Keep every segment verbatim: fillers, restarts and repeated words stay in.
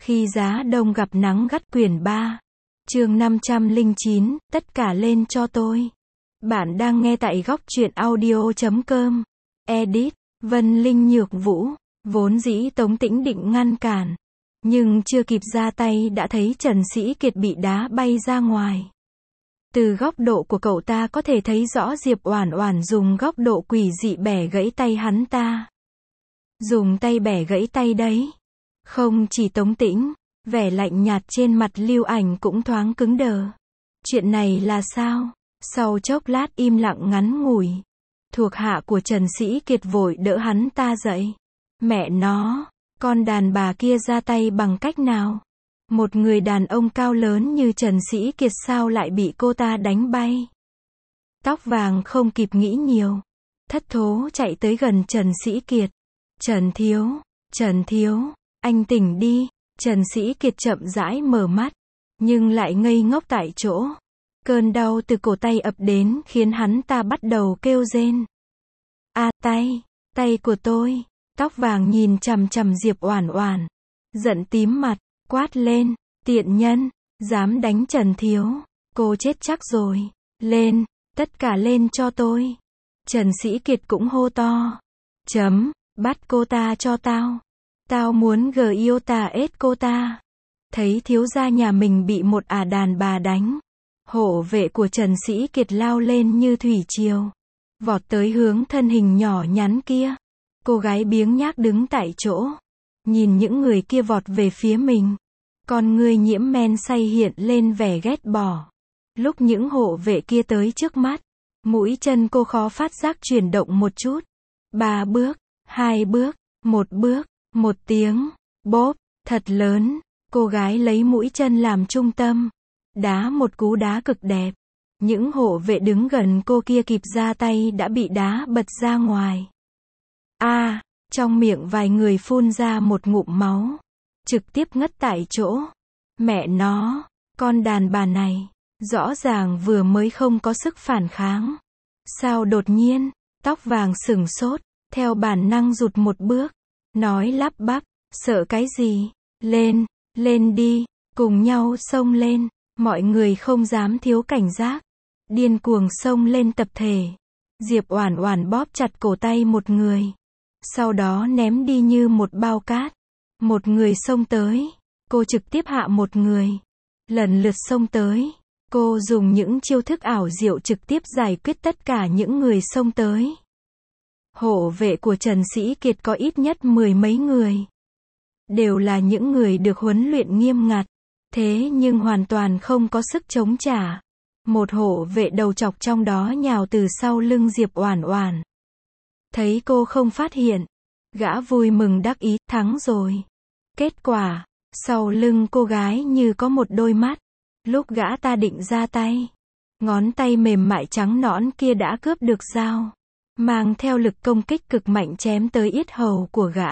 Khi giá đông gặp nắng gắt quyển ba. Chương năm trăm lẻ chín, tất cả lên cho tôi. Bạn đang nghe tại góc truyện audio chấm com. Edit, Vân Linh Nhược Vũ. Vốn dĩ Tống Tĩnh định ngăn cản. Nhưng chưa kịp ra tay đã thấy Trần Sĩ Kiệt bị đá bay ra ngoài. Từ góc độ của cậu ta có thể thấy rõ Diệp Oản Oản dùng góc độ quỷ dị bẻ gãy tay hắn ta. Dùng tay bẻ gãy tay đấy. Không chỉ Tống Tĩnh, vẻ lạnh nhạt trên mặt Lưu Ảnh cũng thoáng cứng đờ. Chuyện này là sao? Sau chốc lát im lặng ngắn ngủi, thuộc hạ của Trần Sĩ Kiệt vội đỡ hắn ta dậy. Mẹ nó, con đàn bà kia ra tay bằng cách nào? Một người đàn ông cao lớn như Trần Sĩ Kiệt sao lại bị cô ta đánh bay? Tóc vàng không kịp nghĩ nhiều, thất thố chạy tới gần Trần Sĩ Kiệt. Trần Thiếu, Trần Thiếu, anh tỉnh đi. Trần Sĩ Kiệt chậm rãi mở mắt, nhưng lại ngây ngốc tại chỗ. Cơn đau từ cổ tay ập đến khiến hắn ta bắt đầu kêu rên. A, tay, tay của tôi. Tóc vàng nhìn chằm chằm Diệp Oản Oản, giận tím mặt, quát lên, tiện nhân, dám đánh Trần Thiếu, cô chết chắc rồi, lên, tất cả lên cho tôi. Trần Sĩ Kiệt cũng hô to, chấm, bắt cô ta cho tao, tao muốn gờ yêu tà ết cô ta. Thấy thiếu gia nhà mình bị một ả đàn bà đánh, hộ vệ của Trần Sĩ Kiệt lao lên như thủy triều, vọt tới hướng thân hình nhỏ nhắn kia. Cô gái biếng nhác đứng tại chỗ, nhìn những người kia vọt về phía mình. Con ngươi nhiễm men say hiện lên vẻ ghét bỏ. Lúc những hộ vệ kia tới trước mắt, mũi chân cô khó phát giác chuyển động một chút. Ba bước, hai bước, một bước, một tiếng, bóp, thật lớn. Cô gái lấy mũi chân làm trung tâm, đá một cú đá cực đẹp. Những hộ vệ đứng gần cô kia kịp ra tay đã bị đá bật ra ngoài. A, à, trong miệng vài người phun ra một ngụm máu, trực tiếp ngất tại chỗ. Mẹ nó, con đàn bà này, rõ ràng vừa mới không có sức phản kháng. Sao đột nhiên, tóc vàng sửng sốt, theo bản năng rụt một bước, nói lắp bắp, sợ cái gì, lên, lên đi, cùng nhau xông lên. Mọi người không dám thiếu cảnh giác, điên cuồng xông lên tập thể. Diệp Oản Oản bóp chặt cổ tay một người, sau đó ném đi như một bao cát. Một người xông tới, cô trực tiếp hạ một người. Lần lượt xông tới, cô dùng những chiêu thức ảo diệu trực tiếp giải quyết tất cả những người xông tới. Hộ vệ của Trần Sĩ Kiệt có ít nhất mười mấy người. Đều là những người được huấn luyện nghiêm ngặt, thế nhưng hoàn toàn không có sức chống trả. Một hộ vệ đầu trọc trong đó nhào từ sau lưng Diệp Oản Oản. Thấy cô không phát hiện, gã vui mừng đắc ý, thắng rồi. Kết quả, sau lưng cô gái như có một đôi mắt. Lúc gã ta định ra tay, ngón tay mềm mại trắng nõn kia đã cướp được dao, mang theo lực công kích cực mạnh chém tới yết hầu của gã.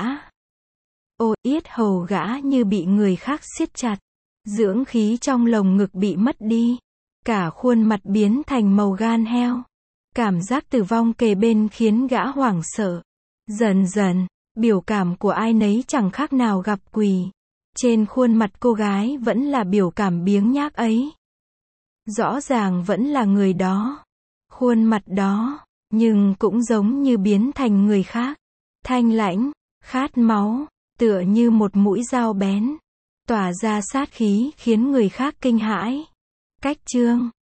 Ô, yết hầu gã như bị người khác siết chặt, dưỡng khí trong lồng ngực bị mất đi, cả khuôn mặt biến thành màu gan heo. Cảm giác tử vong kề bên khiến gã hoảng sợ. Dần dần, biểu cảm của ai nấy chẳng khác nào gặp quỷ. Trên khuôn mặt cô gái vẫn là biểu cảm biếng nhác ấy. Rõ ràng vẫn là người đó. Khuôn mặt đó, nhưng cũng giống như biến thành người khác. Thanh lãnh, khát máu, tựa như một mũi dao bén, tỏa ra sát khí khiến người khác kinh hãi. Cách chương